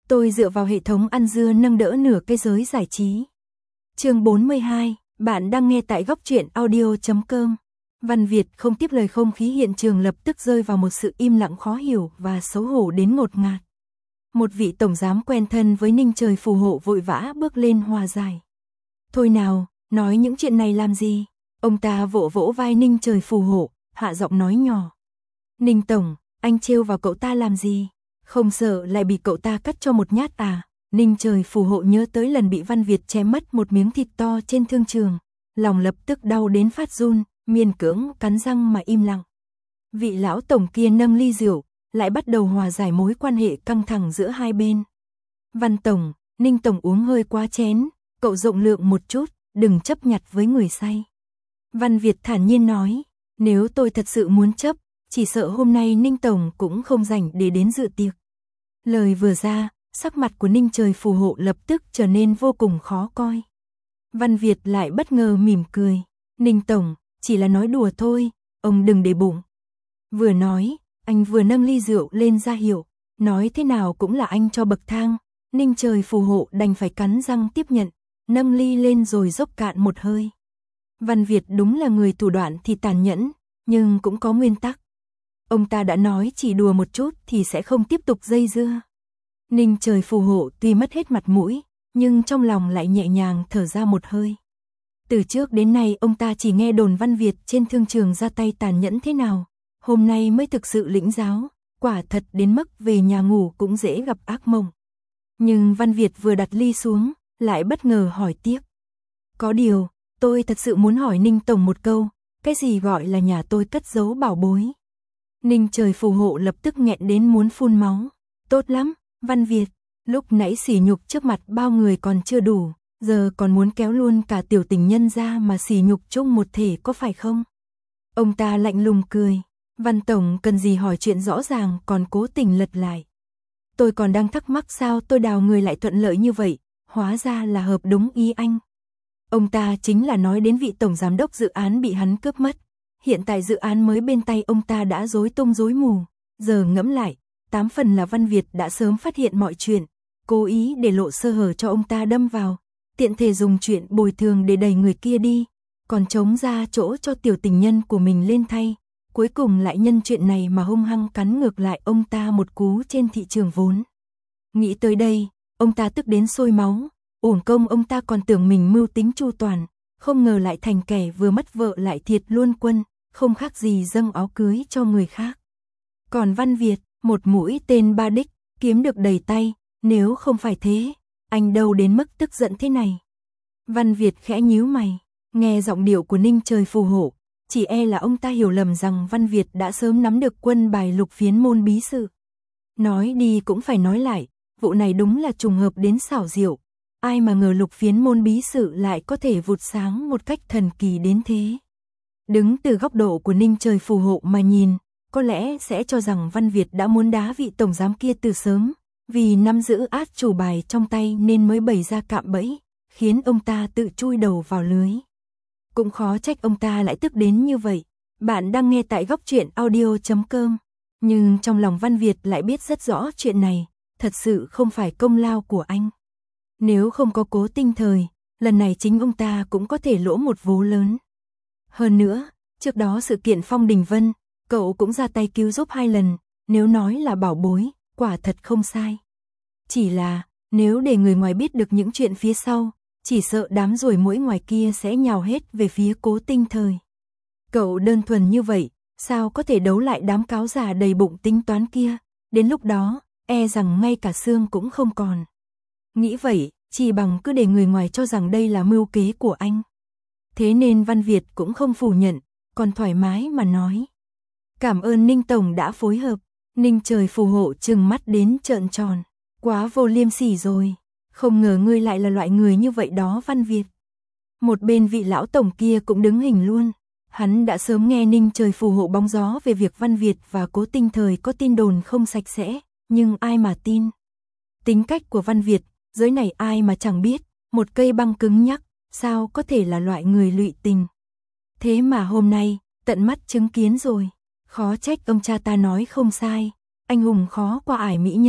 Tôi dựa vào hệ thống ăn dưa nâng đỡ nửa cái giới giải trí. Chương 42, bạn đang nghe tại góc truyện audio.com. Văn Việt không tiếp lời, không khí hiện trường lập tức rơi vào một sự im lặng khó hiểu và xấu hổ đến ngột ngạt. Một vị tổng giám quen thân với Ninh Trời phù hộ vội vã bước lên hòa giải. Thôi nào, nói những chuyện này làm gì? Ông ta vỗ vỗ vai Ninh Trời phù hộ, hạ giọng nói nhỏ. Ninh tổng, anh trêu vào cậu ta làm gì? Không sợ lại bị cậu ta cắt cho một nhát à? Ninh Trời phù hộ nhớ tới lần bị Văn Việt chém mất một miếng thịt to trên thương trường, lòng lập tức đau đến phát run, miên cưỡng cắn răng mà im lặng. Vị lão tổng kia nâng ly rượu, lại bắt đầu hòa giải mối quan hệ căng thẳng giữa hai bên. Văn tổng, Ninh tổng uống hơi quá chén, cậu rộng lượng một chút, đừng chấp nhặt với người say. Văn Việt thản nhiên nói, nếu tôi thật sự muốn chấp, chỉ sợ hôm nay Ninh tổng cũng không rảnh để đến dự tiệc. Lời vừa ra, sắc mặt của Ninh Trời phù hộ lập tức trở nên vô cùng khó coi. Văn Việt lại bất ngờ mỉm cười, Ninh tổng, chỉ là nói đùa thôi, ông đừng để bụng. Vừa nói, anh vừa nâng ly rượu lên ra hiệu, nói thế nào cũng là anh cho bậc thang. Ninh Trời phù hộ đành phải cắn răng tiếp nhận, nâng ly lên rồi dốc cạn một hơi. Văn Việt đúng là người thủ đoạn thì tàn nhẫn, nhưng cũng có nguyên tắc. Ông ta đã nói chỉ đùa một chút thì sẽ không tiếp tục dây dưa. Ninh Trời phù hộ tuy mất hết mặt mũi, nhưng trong lòng lại nhẹ nhàng thở ra một hơi. Từ trước đến nay ông ta chỉ nghe đồn Văn Việt trên thương trường ra tay tàn nhẫn thế nào, hôm nay mới thực sự lĩnh giáo, quả thật đến mức về nhà ngủ cũng dễ gặp ác mộng. Nhưng Văn Việt vừa đặt ly xuống, lại bất ngờ hỏi tiếp. Có điều, tôi thật sự muốn hỏi Ninh tổng một câu, cái gì gọi là nhà tôi cất giấu bảo bối? Ninh Trời phù hộ lập tức nghẹn đến muốn phun máu. Tốt lắm, Văn Việt, lúc nãy sỉ nhục trước mặt bao người còn chưa đủ, giờ còn muốn kéo luôn cả tiểu tình nhân ra mà sỉ nhục chung một thể có phải không? Ông ta lạnh lùng cười, Văn tổng cần gì hỏi chuyện rõ ràng còn cố tình lật lại. Tôi còn đang thắc mắc sao tôi đào người lại thuận lợi như vậy, hóa ra là hợp đúng ý anh. Ông ta chính là nói đến vị tổng giám đốc dự án bị hắn cướp mất. Hiện tại dự án mới bên tay ông ta đã rối tung rối mù, giờ ngẫm lại, 8 phần là Văn Việt đã sớm phát hiện mọi chuyện, cố ý để lộ sơ hở cho ông ta đâm vào, tiện thể dùng chuyện bồi thường để đẩy người kia đi, còn trống ra chỗ cho tiểu tình nhân của mình lên thay, cuối cùng lại nhân chuyện này mà hung hăng cắn ngược lại ông ta một cú trên thị trường vốn. Nghĩ tới đây, ông ta tức đến sôi máu, uổng công ông ta còn tưởng mình mưu tính chu toàn, không ngờ lại thành kẻ vừa mất vợ lại thiệt luôn quân, không khác gì dâng áo cưới cho người khác. Còn Văn Việt, một mũi tên ba đích, kiếm được đầy tay, nếu không phải thế, anh đâu đến mức tức giận thế này. Văn Việt khẽ nhíu mày, nghe giọng điệu của Ninh Trời phù hộ, chỉ e là ông ta hiểu lầm rằng Văn Việt đã sớm nắm được quân bài Lục Phiến môn bí sự. Nói đi cũng phải nói lại, vụ này đúng là trùng hợp đến xảo diệu. Ai mà ngờ Lục Phiến môn bí sự lại có thể vụt sáng một cách thần kỳ đến thế. Đứng từ góc độ của Ninh Trời phù hộ mà nhìn, có lẽ sẽ cho rằng Văn Việt đã muốn đá vị tổng giám kia từ sớm, vì nắm giữ át chủ bài trong tay nên mới bày ra cạm bẫy, khiến ông ta tự chui đầu vào lưới. Cũng khó trách ông ta lại tức đến như vậy. Bạn đang nghe tại góc truyện audio.com. Nhưng trong lòng Văn Việt lại biết rất rõ chuyện này, thật sự không phải công lao của anh. Nếu không có Cố Tinh Thời, lần này chính ông ta cũng có thể lỗ một vố lớn. Hơn nữa, trước đó sự kiện Phong Đình Vân, cậu cũng ra tay cứu giúp 2 lần, nếu nói là bảo bối, quả thật không sai. Chỉ là, nếu để người ngoài biết được những chuyện phía sau, chỉ sợ đám ruồi muỗi ngoài kia sẽ nhào hết về phía Cố Tinh Thời. Cậu đơn thuần như vậy, sao có thể đấu lại đám cáo già đầy bụng tính toán kia, đến lúc đó, e rằng ngay cả xương cũng không còn. Nghĩ vậy, chỉ bằng cứ để người ngoài cho rằng đây là mưu kế của anh. Thế nên Văn Việt cũng không phủ nhận, còn thoải mái mà nói. Cảm ơn Ninh tổng đã phối hợp. Ninh Trời phù hộ trừng mắt đến trợn tròn. Quá vô liêm sỉ rồi. Không ngờ ngươi lại là loại người như vậy đó Văn Việt. Một bên vị lão tổng kia cũng đứng hình luôn. Hắn đã sớm nghe Ninh Trời phù hộ bóng gió về việc Văn Việt và Cố Tinh Thời có tin đồn không sạch sẽ, nhưng ai mà tin. Tính cách của Văn Việt, giới này ai mà chẳng biết, một cây băng cứng nhắc, sao có thể là loại người lụy tình. Thế mà hôm nay, tận mắt chứng kiến rồi, khó trách ông cha ta nói không sai, anh hùng khó qua ải mỹ nhân,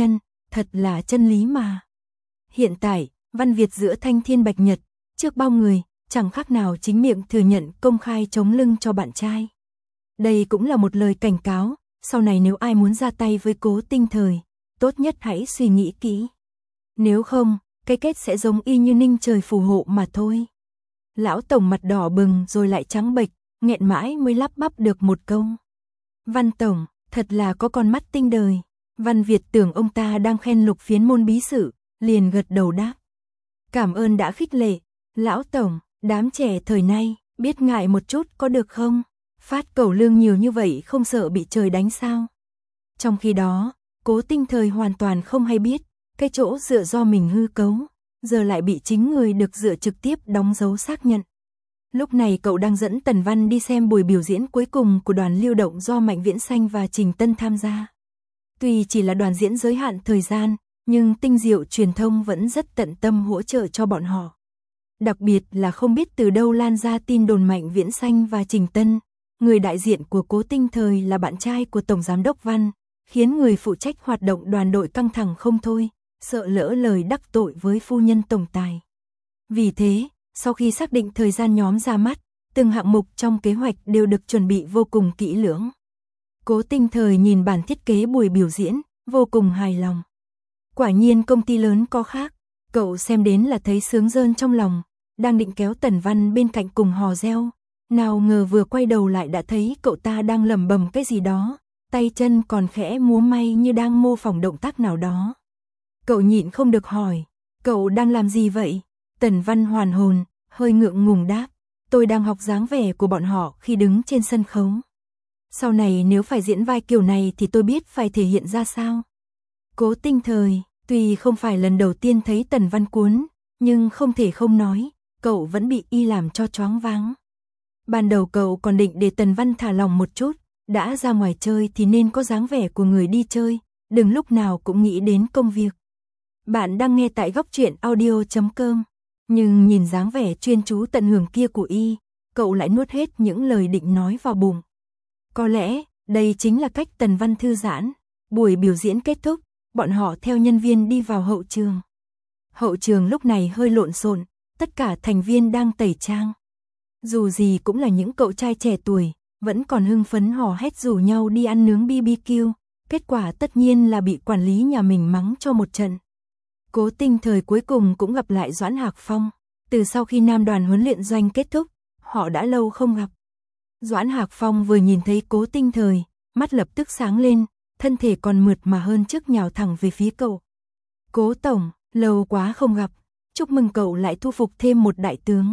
thật là chân lý mà. Hiện tại, Văn Việt giữa thanh thiên bạch nhật, trước bao người, chẳng khác nào chính miệng thừa nhận công khai chống lưng cho bạn trai. Đây cũng là một lời cảnh cáo, sau này nếu ai muốn ra tay với Cố Tinh Thời, tốt nhất hãy suy nghĩ kỹ. Nếu không, cái kết sẽ giống y như Ninh Trời phù hộ mà thôi. Lão Tổng mặt đỏ bừng rồi lại trắng bệch, nghẹn mãi mới lắp bắp được một câu. Văn Tổng, thật là có con mắt tinh đời. Văn Việt tưởng ông ta đang khen Lục Phiến môn bí sử, liền gật đầu đáp. Cảm ơn đã khích lệ, Lão Tổng, đám trẻ thời nay, biết ngại một chút có được không? Phát cẩu lương nhiều như vậy không sợ bị trời đánh sao? Trong khi đó, Cố Tinh Thời hoàn toàn không hay biết, cái chỗ dựa do mình hư cấu, giờ lại bị chính người được dựa trực tiếp đóng dấu xác nhận. Lúc này cậu đang dẫn Tần Văn đi xem buổi biểu diễn cuối cùng của đoàn lưu động do Mạnh Viễn Xanh và Trình Tân tham gia. Tuy chỉ là đoàn diễn giới hạn thời gian, nhưng tinh diệu truyền thông vẫn rất tận tâm hỗ trợ cho bọn họ. Đặc biệt là không biết từ đâu lan ra tin đồn Mạnh Viễn Xanh và Trình Tân, người đại diện của Cố Tinh Thời là bạn trai của Tổng Giám đốc Văn, khiến người phụ trách hoạt động đoàn đội căng thẳng không thôi, sợ lỡ lời đắc tội với phu nhân tổng tài. Vì thế, sau khi xác định thời gian nhóm ra mắt, từng hạng mục trong kế hoạch đều được chuẩn bị vô cùng kỹ lưỡng. Cố Tinh Thời nhìn bản thiết kế buổi biểu diễn, vô cùng hài lòng. Quả nhiên công ty lớn có khác, cậu xem đến là thấy sướng rơn trong lòng, đang định kéo Tần Văn bên cạnh cùng hò reo, nào ngờ vừa quay đầu lại đã thấy cậu ta đang lẩm bẩm cái gì đó, tay chân còn khẽ múa may như đang mô phỏng động tác nào đó. Cậu nhịn không được hỏi, cậu đang làm gì vậy? Tần Văn hoàn hồn, hơi ngượng ngùng đáp, tôi đang học dáng vẻ của bọn họ khi đứng trên sân khấu. Sau này nếu phải diễn vai kiểu này thì tôi biết phải thể hiện ra sao. Cố Tinh Thời, tuy không phải lần đầu tiên thấy Tần Văn cuốn, nhưng không thể không nói, cậu vẫn bị y làm cho choáng váng. Ban đầu cậu còn định để Tần Văn thả lòng một chút, đã ra ngoài chơi thì nên có dáng vẻ của người đi chơi, đừng lúc nào cũng nghĩ đến công việc. Bạn đang nghe tại Góc Truyện Audio.com, nhưng nhìn dáng vẻ chuyên chú tận hưởng kia của y, cậu lại nuốt hết những lời định nói vào bụng. Có lẽ, đây chính là cách Tần Văn thư giãn. Buổi biểu diễn kết thúc, bọn họ theo nhân viên đi vào hậu trường. Hậu trường lúc này hơi lộn xộn, tất cả thành viên đang tẩy trang. Dù gì cũng là những cậu trai trẻ tuổi, vẫn còn hưng phấn hò hét rủ nhau đi ăn nướng BBQ, kết quả tất nhiên là bị quản lý nhà mình mắng cho một trận. Cố Tinh Thời cuối cùng cũng gặp lại Doãn Hạc Phong, từ sau khi nam đoàn huấn luyện doanh kết thúc, họ đã lâu không gặp. Doãn Hạc Phong vừa nhìn thấy Cố Tinh Thời, mắt lập tức sáng lên, thân thể còn mượt mà hơn trước nhào thẳng về phía cậu. Cố Tổng, lâu quá không gặp, chúc mừng cậu lại thu phục thêm một đại tướng.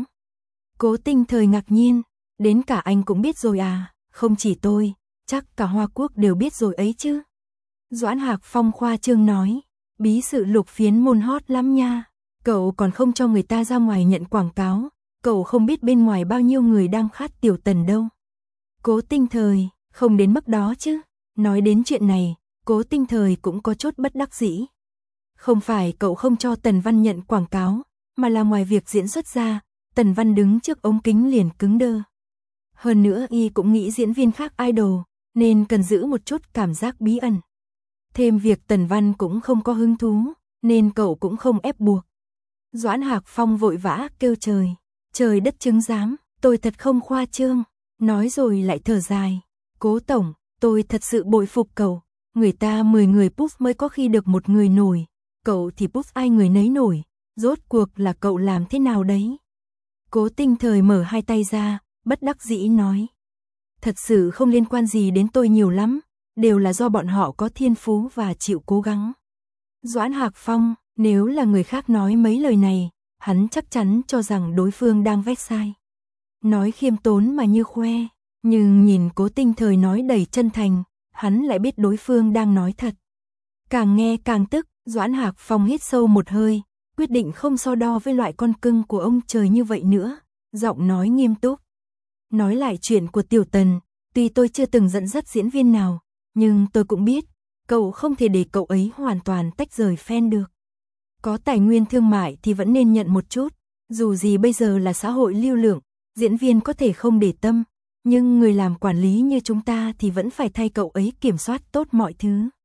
Cố Tinh Thời ngạc nhiên, đến cả anh cũng biết rồi à, không chỉ tôi, chắc cả Hoa Quốc đều biết rồi ấy chứ. Doãn Hạc Phong khoa trương nói, bí sự Lục Phiến môn hot lắm nha, cậu còn không cho người ta ra ngoài nhận quảng cáo, cậu không biết bên ngoài bao nhiêu người đang khát tiểu Tần đâu. Cố Tinh Thời, không đến mức đó chứ. Nói đến chuyện này, Cố Tinh Thời cũng có chút bất đắc dĩ. Không phải cậu không cho Tần Văn nhận quảng cáo, mà là ngoài việc diễn xuất ra, Tần Văn đứng trước ống kính liền cứng đơ. Hơn nữa y cũng nghĩ diễn viên khác idol, nên cần giữ một chút cảm giác bí ẩn. Thêm việc Tần Văn cũng không có hứng thú, nên cậu cũng không ép buộc. Doãn Hạc Phong vội vã kêu trời, trời đất chứng giám, tôi thật không khoa trương. Nói rồi lại thở dài, Cố Tổng, tôi thật sự bội phục cậu, người ta 10 người push mới có khi được một người nổi, cậu thì push ai người nấy nổi, rốt cuộc là cậu làm thế nào đấy? Cố Tinh Thời mở hai tay ra, bất đắc dĩ nói, thật sự không liên quan gì đến tôi nhiều lắm, đều là do bọn họ có thiên phú và chịu cố gắng. Doãn Hạc Phong, nếu là người khác nói mấy lời này, hắn chắc chắn cho rằng đối phương đang vét sai. Nói khiêm tốn mà như khoe, nhưng nhìn Cố Tinh Thời nói đầy chân thành, hắn lại biết đối phương đang nói thật. Càng nghe càng tức, Doãn Hạc Phong hít sâu một hơi, quyết định không so đo với loại con cưng của ông trời như vậy nữa, giọng nói nghiêm túc. Nói lại chuyện của Tiểu Tần, tuy tôi chưa từng dẫn dắt diễn viên nào, nhưng tôi cũng biết, cậu không thể để cậu ấy hoàn toàn tách rời fan được. Có tài nguyên thương mại thì vẫn nên nhận một chút, dù gì bây giờ là xã hội lưu lượng, diễn viên có thể không để tâm, nhưng người làm quản lý như chúng ta thì vẫn phải thay cậu ấy kiểm soát tốt mọi thứ.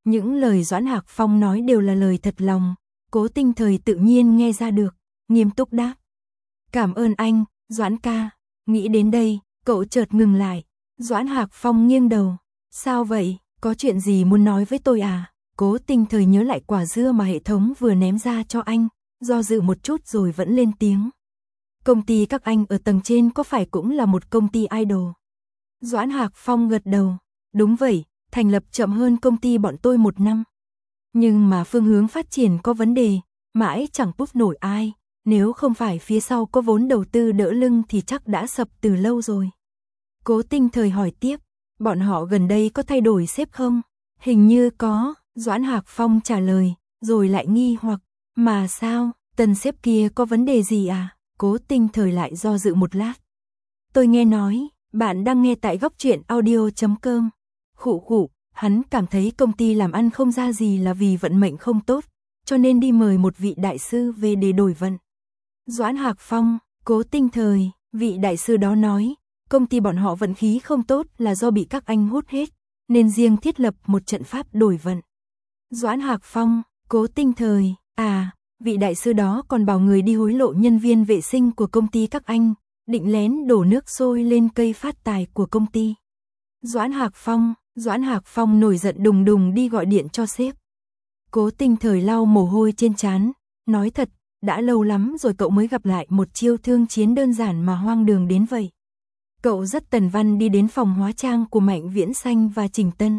Những lời Doãn Hạc Phong nói đều là lời thật lòng, Cố Tinh Thời tự nhiên nghe ra được, nghiêm túc đáp. Cảm ơn anh, Doãn ca. Nghĩ đến đây, cậu chợt ngừng lại. Doãn Hạc Phong nghiêng đầu. Sao vậy, có chuyện gì muốn nói với tôi à? Cố Tinh Thời nhớ lại quả dưa mà hệ thống vừa ném ra cho anh, do dự một chút rồi vẫn lên tiếng. Công ty các anh ở tầng trên có phải cũng là một công ty idol? Doãn Hạc Phong gật đầu. Đúng vậy, thành lập chậm hơn công ty bọn tôi 1 năm. Nhưng mà phương hướng phát triển có vấn đề, mãi chẳng push nổi ai. Nếu không phải phía sau có vốn đầu tư đỡ lưng thì chắc đã sập từ lâu rồi. Cố Tinh Thời hỏi tiếp, bọn họ gần đây có thay đổi sếp không? Hình như có, Doãn Hạc Phong trả lời, rồi lại nghi hoặc, mà sao, tân sếp kia có vấn đề gì à? Cố Tinh Thời lại do dự một lát. Tôi nghe nói, bạn đang nghe tại góc truyện audio.com. Khụ, hắn cảm thấy công ty làm ăn không ra gì là vì vận mệnh không tốt, cho nên đi mời một vị đại sư về để đổi vận. Doãn Hạc Phong, Cố Tinh Thời, vị đại sư đó nói, công ty bọn họ vận khí không tốt là do bị các anh hút hết, nên riêng thiết lập một trận pháp đổi vận. Doãn Hạc Phong, Cố Tinh Thời, vị đại sư đó còn bảo người đi hối lộ nhân viên vệ sinh của công ty các anh, định lén đổ nước sôi lên cây phát tài của công ty. Doãn Hạc Phong nổi giận đùng đùng đi gọi điện cho sếp. Cố Tinh Thời lau mồ hôi trên trán, nói thật, đã lâu lắm rồi cậu mới gặp lại một chiêu thương chiến đơn giản mà hoang đường đến vậy. Cậu dắt Tần Văn đi đến phòng hóa trang của Mạnh Viễn Xanh và Trình Tân.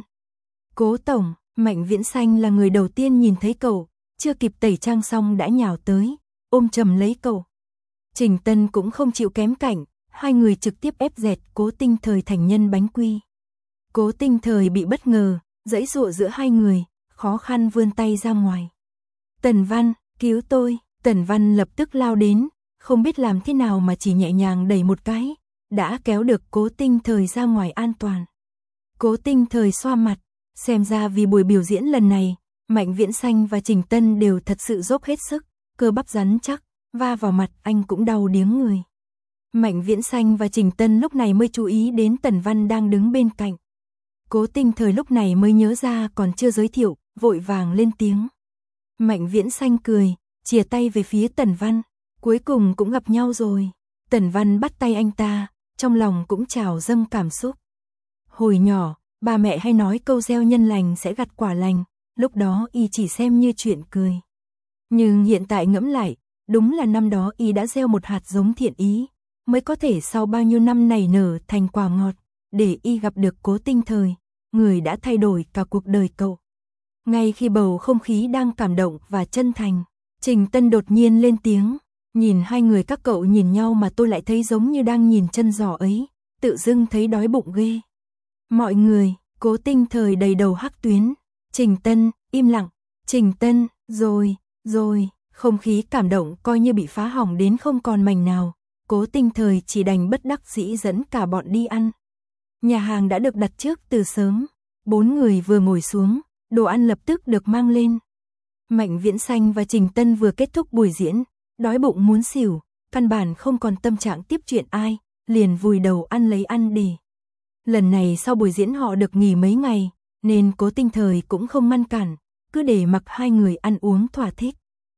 Cố tổng, Mạnh Viễn Xanh là người đầu tiên nhìn thấy cậu, chưa kịp tẩy trang xong đã nhào tới, ôm chầm lấy cậu. Trình Tân cũng không chịu kém cạnh, hai người trực tiếp ép dẹt Cố Tinh Thời thành nhân bánh quy. Cố Tinh Thời bị bất ngờ, giãy giụa giữa hai người, khó khăn vươn tay ra ngoài. Tần Văn, cứu tôi. Tần Văn lập tức lao đến, không biết làm thế nào mà chỉ nhẹ nhàng đẩy một cái, đã kéo được Cố Tinh Thời ra ngoài an toàn. Cố Tinh Thời xoa mặt, xem ra vì buổi biểu diễn lần này, Mạnh Viễn Xanh và Trình Tân đều thật sự dốc hết sức, cơ bắp rắn chắc, va vào mặt anh cũng đau điếng người. Mạnh Viễn Xanh và Trình Tân lúc này mới chú ý đến Tần Văn đang đứng bên cạnh. Cố Tinh Thời lúc này mới nhớ ra còn chưa giới thiệu, vội vàng lên tiếng. Mạnh Viễn Xanh cười, chìa tay về phía Tần Văn, cuối cùng cũng gặp nhau rồi. Tần Văn bắt tay anh ta, trong lòng cũng trào dâng cảm xúc. Hồi nhỏ, bà mẹ hay nói câu gieo nhân lành sẽ gặt quả lành, lúc đó y chỉ xem như chuyện cười. Nhưng hiện tại ngẫm lại, đúng là năm đó y đã gieo một hạt giống thiện ý, mới có thể sau bao nhiêu năm nảy nở thành quả ngọt, để y gặp được Cố Tinh Thời, người đã thay đổi cả cuộc đời cậu. Ngay khi bầu không khí đang cảm động và chân thành, Trình Tân đột nhiên lên tiếng, nhìn hai người các cậu nhìn nhau mà tôi lại thấy giống như đang nhìn chân giò ấy, tự dưng thấy đói bụng ghê. Mọi người, Cố Tinh Thời đầy đầu hắc tuyến, Trình Tân, im lặng, Trình Tân, rồi, không khí cảm động coi như bị phá hỏng đến không còn mảnh nào, Cố Tinh Thời chỉ đành bất đắc dĩ dẫn cả bọn đi ăn. Nhà hàng đã được đặt trước từ sớm, 4 người vừa ngồi xuống, đồ ăn lập tức được mang lên. Mạnh Viễn Xanh và Trình Tân vừa kết thúc buổi diễn, đói bụng muốn xỉu, căn bản không còn tâm trạng tiếp chuyện ai, liền vùi đầu ăn lấy ăn để. Lần này sau buổi diễn họ được nghỉ mấy ngày, nên Cố Tinh Thời cũng không ngăn cản, cứ để mặc hai người ăn uống thỏa thích.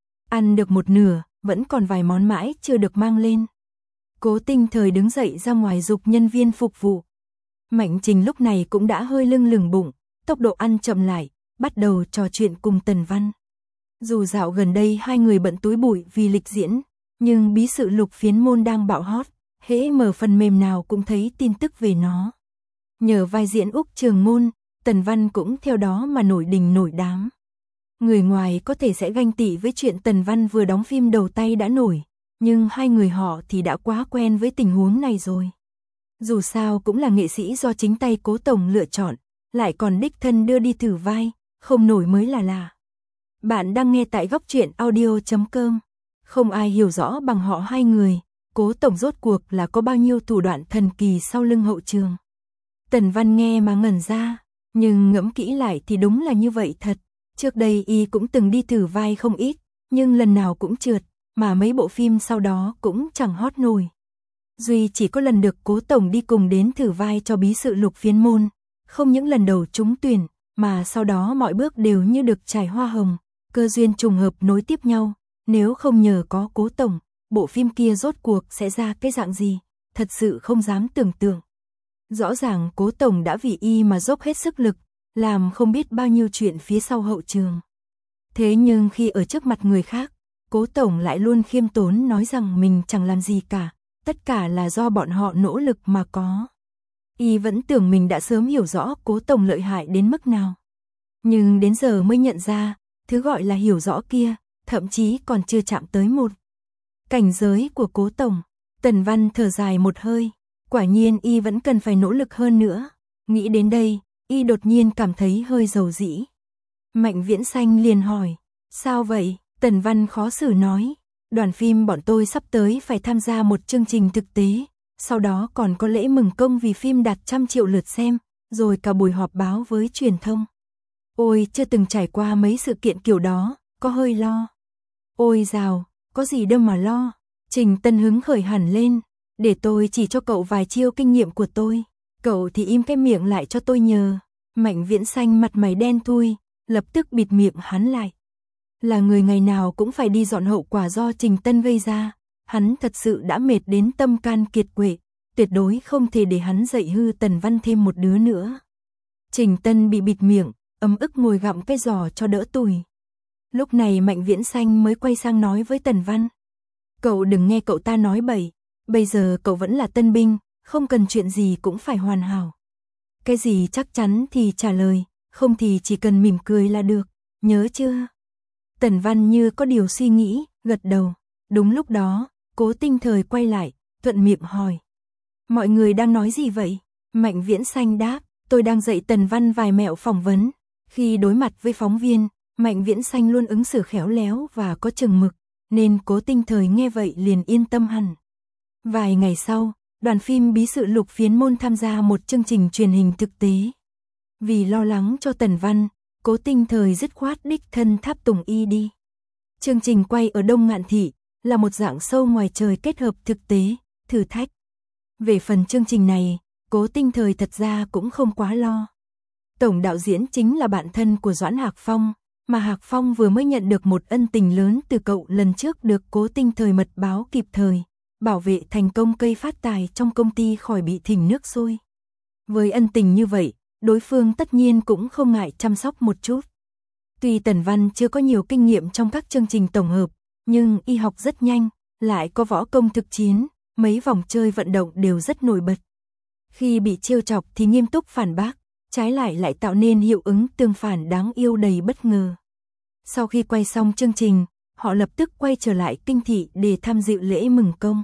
Ăn được một nửa, vẫn còn vài món mãi chưa được mang lên. Cố Tinh Thời đứng dậy ra ngoài giục nhân viên phục vụ. Mạnh Trình lúc này cũng đã hơi lưng bụng, tốc độ ăn chậm lại, bắt đầu trò chuyện cùng Tần Văn. Dù dạo gần đây hai người bận túi bụi vì lịch diễn, nhưng bí sự Lục Phiến Môn đang bạo hot, hễ mở phần mềm nào cũng thấy tin tức về nó. Nhờ vai diễn Úc Trường Môn, Tần Văn cũng theo đó mà nổi đình nổi đám. Người ngoài có thể sẽ ganh tị với chuyện Tần Văn vừa đóng phim đầu tay đã nổi, nhưng hai người họ thì đã quá quen với tình huống này rồi. Dù sao cũng là nghệ sĩ do chính tay Cố tổng lựa chọn, lại còn đích thân đưa đi thử vai, không nổi mới là lạ. Bạn đang nghe tại góc truyện audio.com. Không ai hiểu rõ bằng họ hai người, Cố tổng rốt cuộc là có bao nhiêu thủ đoạn thần kỳ sau lưng hậu trường. Tần Văn nghe mà ngẩn ra, nhưng ngẫm kỹ lại thì đúng là như vậy thật. Trước đây y cũng từng đi thử vai không ít, nhưng lần nào cũng trượt, mà mấy bộ phim sau đó cũng chẳng hot nổi. Duy chỉ có lần được Cố tổng đi cùng đến thử vai cho bí sự Lục Phiến Môn, không những lần đầu trúng tuyển, mà sau đó mọi bước đều như được trải hoa hồng, cơ duyên trùng hợp nối tiếp nhau, nếu không nhờ có Cố tổng, bộ phim kia rốt cuộc sẽ ra cái dạng gì, thật sự không dám tưởng tượng. Rõ ràng Cố tổng đã vì y mà dốc hết sức lực, làm không biết bao nhiêu chuyện phía sau hậu trường. Thế nhưng khi ở trước mặt người khác, Cố tổng lại luôn khiêm tốn nói rằng mình chẳng làm gì cả, tất cả là do bọn họ nỗ lực mà có. Y vẫn tưởng mình đã sớm hiểu rõ Cố tổng lợi hại đến mức nào. Nhưng đến giờ mới nhận ra, thứ gọi là hiểu rõ kia, thậm chí còn chưa chạm tới một cảnh giới của Cố tổng. Tần Văn thở dài một hơi, quả nhiên y vẫn cần phải nỗ lực hơn nữa. Nghĩ đến đây, y đột nhiên cảm thấy hơi dầu dĩ. Mạnh Viễn Xanh liền hỏi, sao vậy? Tần Văn khó xử nói, đoàn phim bọn tôi sắp tới phải tham gia một chương trình thực tế, sau đó còn có lễ mừng công vì phim đạt 100 triệu lượt xem, rồi cả buổi họp báo với truyền thông. Ôi, chưa từng trải qua mấy sự kiện kiểu đó, có hơi lo. Ôi dào, có gì đâu mà lo. Trình Tân hứng khởi hẳn lên, để tôi chỉ cho cậu vài chiêu kinh nghiệm của tôi, cậu thì im cái miệng lại cho tôi nhờ. Mạnh Viễn Xanh mặt mày đen thui, lập tức bịt miệng hắn lại. Là người ngày nào cũng phải đi dọn hậu quả do Trình Tân gây ra, hắn thật sự đã mệt đến tâm can kiệt quệ, tuyệt đối không thể để hắn dạy hư Tần Văn thêm một đứa nữa. Trình Tân bị bịt miệng, ấm ức ngồi gặm cái giò cho đỡ tủi. Lúc này Mạnh Viễn Xanh mới quay sang nói với Tần Văn. Cậu đừng nghe cậu ta nói bậy, bây giờ cậu vẫn là tân binh, không cần chuyện gì cũng phải hoàn hảo. Cái gì chắc chắn thì trả lời, không thì chỉ cần mỉm cười là được, nhớ chưa? Tần Văn như có điều suy nghĩ, gật đầu. Đúng lúc đó, Cố Tinh Thời quay lại, thuận miệng hỏi. Mọi người đang nói gì vậy? Mạnh Viễn Xanh đáp, tôi đang dạy Tần Văn vài mẹo phỏng vấn. Khi đối mặt với phóng viên, Mạnh Viễn Xanh luôn ứng xử khéo léo và có chừng mực, nên Cố Tinh Thời nghe vậy liền yên tâm hẳn. Vài ngày sau, đoàn phim Bí sự Lục Phiến Môn tham gia một chương trình truyền hình thực tế. Vì lo lắng cho Tần Văn, Cố Tinh Thời dứt khoát đích thân tháp tùng y đi. Chương trình quay ở Đông Ngạn Thị, là một dạng show ngoài trời kết hợp thực tế, thử thách. Về phần chương trình này, Cố Tinh Thời thật ra cũng không quá lo. Tổng đạo diễn chính là bạn thân của Doãn Hạc Phong, mà Hạc Phong vừa mới nhận được một ân tình lớn từ cậu lần trước được Cố Tinh Thời mật báo kịp thời, bảo vệ thành công cây phát tài trong công ty khỏi bị thỉnh nước sôi. Với ân tình như vậy, đối phương tất nhiên cũng không ngại chăm sóc một chút. Tuy Tần Văn chưa có nhiều kinh nghiệm trong các chương trình tổng hợp, nhưng y học rất nhanh, lại có võ công thực chiến, mấy vòng chơi vận động đều rất nổi bật. Khi bị trêu chọc thì nghiêm túc phản bác, trái lại tạo nên hiệu ứng tương phản đáng yêu đầy bất ngờ. Sau khi quay xong chương trình, họ lập tức quay trở lại Kinh Thị để tham dự lễ mừng công.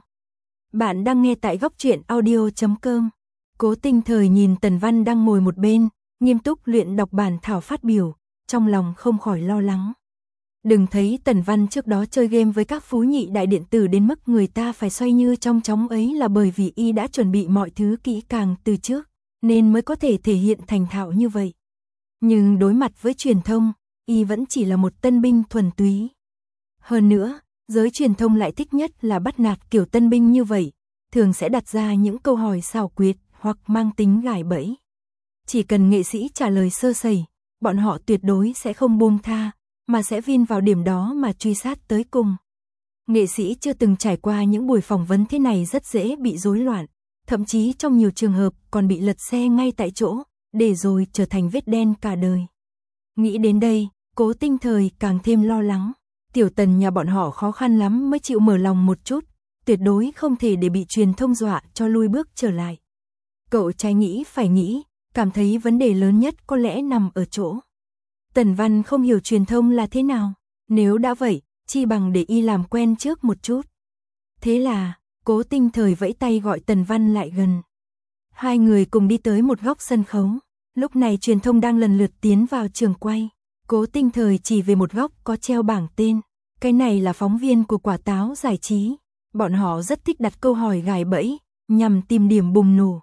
Bạn đang nghe tại góc truyện audio.com. Cố Tinh Thời nhìn Tần Văn đang ngồi một bên, nghiêm túc luyện đọc bản thảo phát biểu, trong lòng không khỏi lo lắng. Đừng thấy Tần Văn trước đó chơi game với các phú nhị đại điện tử đến mức người ta phải xoay như trong chóng ấy là bởi vì y đã chuẩn bị mọi thứ kỹ càng từ trước, nên mới có thể thể hiện thành thạo như vậy. Nhưng đối mặt với truyền thông, y vẫn chỉ là một tân binh thuần túy. Hơn nữa, giới truyền thông lại thích nhất là bắt nạt kiểu tân binh như vậy, thường sẽ đặt ra những câu hỏi xảo quyệt hoặc mang tính gài bẫy. Chỉ cần nghệ sĩ trả lời sơ sẩy, bọn họ tuyệt đối sẽ không buông tha, mà sẽ vin vào điểm đó mà truy sát tới cùng. Nghệ sĩ chưa từng trải qua những buổi phỏng vấn thế này rất dễ bị rối loạn, thậm chí trong nhiều trường hợp còn bị lật xe ngay tại chỗ, để rồi trở thành vết đen cả đời. Nghĩ đến đây, Cố Tinh Thời càng thêm lo lắng. Tiểu Tần nhà bọn họ khó khăn lắm mới chịu mở lòng một chút, tuyệt đối không thể để bị truyền thông dọa cho lui bước trở lại. Cậu trái nghĩ phải nghĩ, cảm thấy vấn đề lớn nhất có lẽ nằm ở chỗ. Tần Văn không hiểu truyền thông là thế nào, nếu đã vậy, chi bằng để y làm quen trước một chút. Thế là, Cố Tinh Thời vẫy tay gọi Tần Văn lại gần. Hai người cùng đi tới một góc sân khấu, lúc này truyền thông đang lần lượt tiến vào trường quay. Cố Tinh Thời chỉ về một góc có treo bảng tên, cái này là phóng viên của Quả Táo Giải Trí. Bọn họ rất thích đặt câu hỏi gài bẫy, nhằm tìm điểm bùng nổ.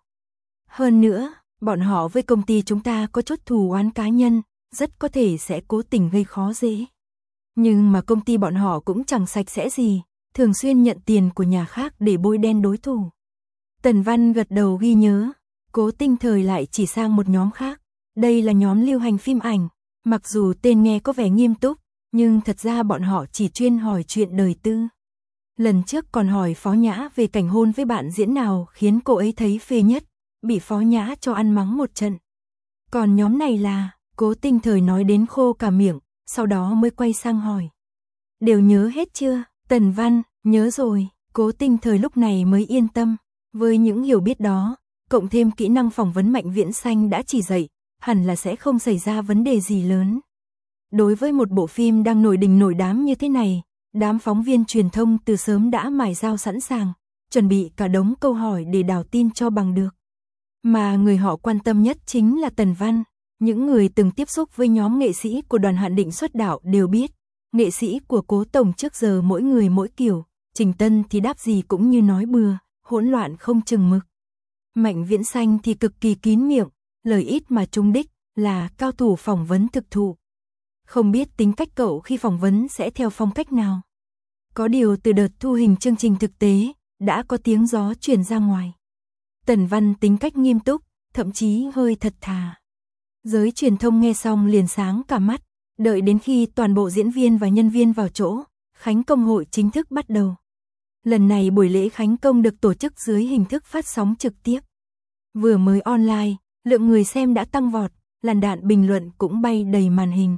Hơn nữa, bọn họ với công ty chúng ta có chút thù oán cá nhân, rất có thể sẽ cố tình gây khó dễ. Nhưng mà công ty bọn họ cũng chẳng sạch sẽ gì, thường xuyên nhận tiền của nhà khác để bôi đen đối thủ. Tần Văn gật đầu ghi nhớ, Cố Tinh Thời lại chỉ sang một nhóm khác. Đây là nhóm lưu hành phim ảnh, mặc dù tên nghe có vẻ nghiêm túc, nhưng thật ra bọn họ chỉ chuyên hỏi chuyện đời tư. Lần trước còn hỏi Phó Nhã về cảnh hôn với bạn diễn nào khiến cô ấy thấy phê nhất, bị Phó Nhã cho ăn mắng một trận. Còn nhóm này là, Cố Tinh Thời nói đến khô cả miệng, sau đó mới quay sang hỏi. Đều nhớ hết chưa? Tần Văn, nhớ rồi. Cố Tinh Thời lúc này mới yên tâm. Với những hiểu biết đó, cộng thêm kỹ năng phỏng vấn Mạnh Viễn Xanh đã chỉ dạy, hẳn là sẽ không xảy ra vấn đề gì lớn. Đối với một bộ phim đang nổi đình nổi đám như thế này, đám phóng viên truyền thông từ sớm đã mài dao sẵn sàng, chuẩn bị cả đống câu hỏi để đào tin cho bằng được. Mà người họ quan tâm nhất chính là Tần Văn. Những người từng tiếp xúc với nhóm nghệ sĩ của đoàn Hạn Định Xuất Đạo đều biết, nghệ sĩ của Cố Tổng trước giờ mỗi người mỗi kiểu, Trình Tân thì đáp gì cũng như nói bừa, hỗn loạn không chừng mực. Mạnh Viễn Xanh thì cực kỳ kín miệng, lời ít mà trúng đích, là cao thủ phỏng vấn thực thụ. Không biết tính cách cậu khi phỏng vấn sẽ theo phong cách nào. Có điều từ đợt thu hình chương trình thực tế, đã có tiếng gió truyền ra ngoài. Tần Văn tính cách nghiêm túc, thậm chí hơi thật thà. Giới truyền thông nghe xong liền sáng cả mắt, đợi đến khi toàn bộ diễn viên và nhân viên vào chỗ, khánh công hội chính thức bắt đầu. Lần này buổi lễ khánh công được tổ chức dưới hình thức phát sóng trực tiếp. Vừa mới online, lượng người xem đã tăng vọt, làn đạn bình luận cũng bay đầy màn hình.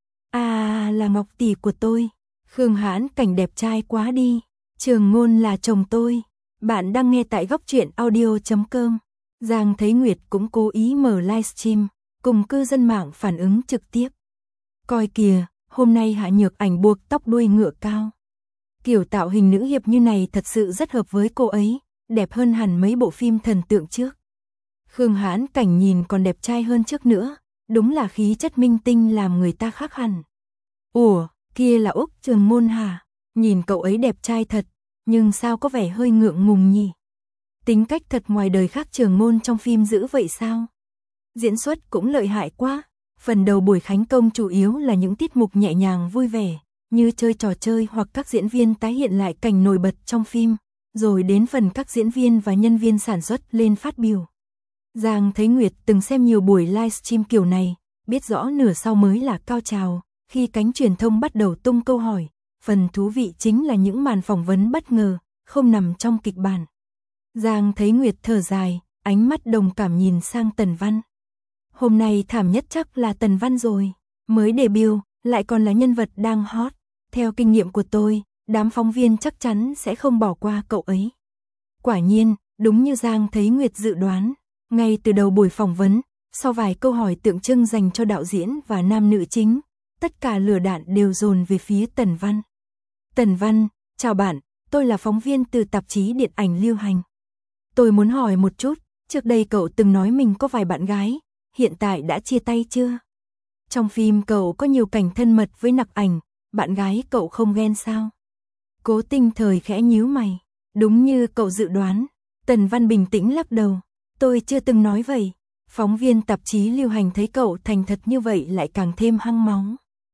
À, là Ngọc tỷ của tôi. Khương Hãn Cảnh đẹp trai quá đi. Trường Ngôn là chồng tôi. Bạn đang nghe tại goctruyện.audio.com. Giang Thấy Nguyệt cũng cố ý mở livestream, cùng cư dân mạng phản ứng trực tiếp. Coi kìa, hôm nay Hạ Nhược Ảnh buộc tóc đuôi ngựa cao. Kiểu tạo hình nữ hiệp như này thật sự rất hợp với cô ấy, đẹp hơn hẳn mấy bộ phim thần tượng trước. Khương Hãn Cảnh nhìn còn đẹp trai hơn trước nữa, đúng là khí chất minh tinh làm người ta khác hẳn. Ủa, kia là Úc Trường Ngôn hả? Nhìn cậu ấy đẹp trai thật, nhưng sao có vẻ hơi ngượng ngùng nhỉ? Tính cách thật ngoài đời khác Trường Ngôn trong phim dữ vậy sao? Diễn xuất cũng lợi hại quá. Phần đầu buổi khánh công chủ yếu là những tiết mục nhẹ nhàng vui vẻ, như chơi trò chơi hoặc các diễn viên tái hiện lại cảnh nổi bật trong phim, rồi đến phần các diễn viên và nhân viên sản xuất lên phát biểu. Giang Thấy Nguyệt từng xem nhiều buổi livestream kiểu này, biết rõ nửa sau mới là cao trào, khi cánh truyền thông bắt đầu tung câu hỏi, phần thú vị chính là những màn phỏng vấn bất ngờ, không nằm trong kịch bản. Giang Thấy Nguyệt thở dài, ánh mắt đồng cảm nhìn sang Tần Văn. Hôm nay thảm nhất chắc là Tần Văn rồi, mới debut, lại còn là nhân vật đang hot. Theo kinh nghiệm của tôi, đám phóng viên chắc chắn sẽ không bỏ qua cậu ấy. Quả nhiên, đúng như Giang Thấy Nguyệt dự đoán, ngay từ đầu buổi phỏng vấn, sau vài câu hỏi tượng trưng dành cho đạo diễn và nam nữ chính, tất cả lửa đạn đều dồn về phía Tần Văn. Tần Văn, chào bạn, tôi là phóng viên từ tạp chí điện ảnh Lưu Hành. Tôi muốn hỏi một chút, trước đây cậu từng nói mình có vài bạn gái, hiện tại đã chia tay chưa? Trong phim cậu có nhiều cảnh thân mật với Nặc Ảnh, bạn gái cậu không ghen sao? Cố Tinh Thời khẽ nhíu mày, đúng như cậu dự đoán. Tần Văn bình tĩnh lắc đầu, tôi chưa từng nói vậy. Phóng viên tạp chí Lưu Hành thấy cậu thành thật như vậy lại càng thêm hăng máu.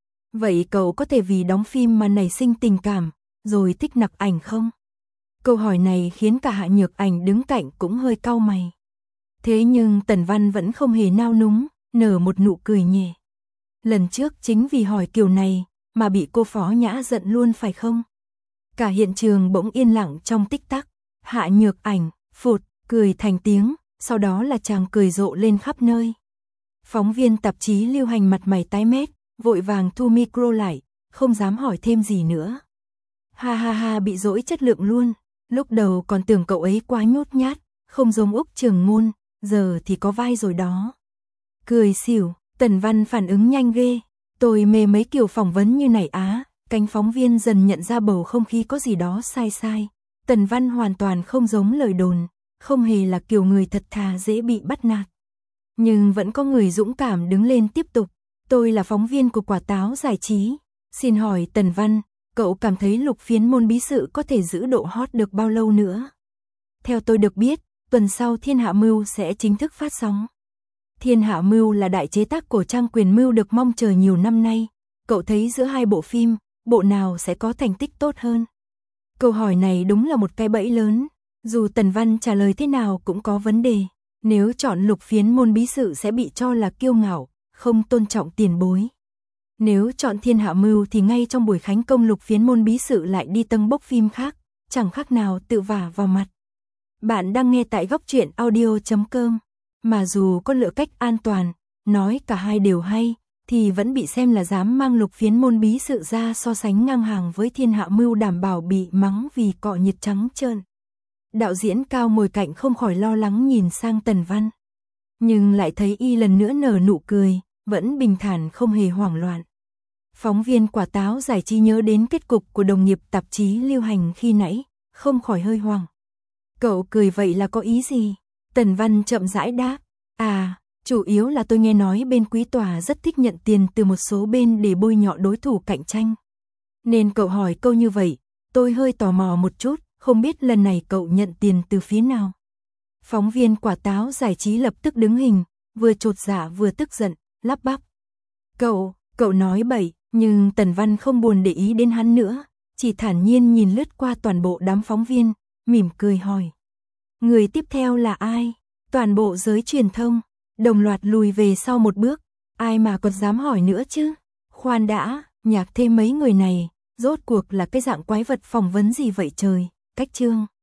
Vậy cậu có thể vì đóng phim mà nảy sinh tình cảm, rồi thích Nặc Ảnh không? Câu hỏi này khiến cả Hạ Nhược Ảnh đứng cạnh cũng hơi cau mày. Thế nhưng Tần Văn vẫn không hề nao núng, nở một nụ cười nhẹ. Lần trước chính vì hỏi kiểu này mà bị cô Phó Nhã giận luôn phải không? Cả hiện trường bỗng yên lặng trong tích tắc. Hạ Nhược Ảnh phụt cười thành tiếng, sau đó là chàng cười rộ lên khắp nơi. Phóng viên tạp chí Lưu Hành mặt mày tái mét, vội vàng thu micro lại, không dám hỏi thêm gì nữa. Ha ha ha, bị dỗi chất lượng luôn. Lúc đầu còn tưởng cậu ấy quá nhút nhát, không giống Úc Trường Ngôn, giờ thì có vai rồi đó. Cười xỉu, Tần Văn phản ứng nhanh ghê. Tôi mê mấy kiểu phỏng vấn như này á. Cánh phóng viên dần nhận ra bầu không khí có gì đó sai sai. Tần Văn hoàn toàn không giống lời đồn, không hề là kiểu người thật thà dễ bị bắt nạt. Nhưng vẫn có người dũng cảm đứng lên tiếp tục. Tôi là phóng viên của Quả Táo Giải Trí. Xin hỏi Tần Văn, cậu cảm thấy Lục Phiến Môn Bí Sự có thể giữ độ hot được bao lâu nữa? Theo tôi được biết, tuần sau Thiên Hạ Mưu sẽ chính thức phát sóng. Thiên Hạ Mưu là đại chế tác cổ trang Quyền Mưu được mong chờ nhiều năm nay. Cậu thấy giữa hai bộ phim, bộ nào sẽ có thành tích tốt hơn? Câu hỏi này đúng là một cái bẫy lớn. Dù Tần Văn trả lời thế nào cũng có vấn đề. Nếu chọn Lục Phiến môn bí sự sẽ bị cho là kiêu ngạo, không tôn trọng tiền bối. Nếu chọn Thiên Hạ Mưu thì ngay trong buổi khánh công Lục Phiến môn bí sự lại đi tâng bốc phim khác, chẳng khác nào tự vả vào mặt. Bạn đang nghe tại góc truyện audio.com. Mà dù có lựa cách an toàn, nói cả hai đều hay, thì vẫn bị xem là dám mang Lục Phiến môn bí sự ra so sánh ngang hàng với Thiên Hạ Mưu, đảm bảo bị mắng vì cọ nhiệt trắng trơn. Đạo diễn Cao ngồi cạnh không khỏi lo lắng nhìn sang Tần Văn. Nhưng lại thấy y lần nữa nở nụ cười, vẫn bình thản không hề hoảng loạn. Phóng viên Quả Táo Giải Trí nhớ đến kết cục của đồng nghiệp tạp chí Lưu Hành khi nãy, không khỏi hơi hoảng. Cậu cười vậy là có ý gì? Tần Văn chậm rãi đáp. À, chủ yếu là tôi nghe nói bên quý tòa rất thích nhận tiền từ một số bên để bôi nhọ đối thủ cạnh tranh. Nên cậu hỏi câu như vậy, tôi hơi tò mò một chút, không biết lần này cậu nhận tiền từ phía nào. Phóng viên Quả Táo Giải Trí lập tức đứng hình, vừa chột dạ vừa tức giận, lắp bắp. Cậu nói bậy, nhưng Tần Văn không buồn để ý đến hắn nữa, chỉ thản nhiên nhìn lướt qua toàn bộ đám phóng viên, mỉm cười hỏi. Người tiếp theo là ai? Toàn bộ giới truyền thông, đồng loạt lùi về sau một bước, ai mà còn dám hỏi nữa chứ? Khoan đã, nhạc thêm mấy người này, rốt cuộc là cái dạng quái vật phỏng vấn gì vậy trời? Cách chương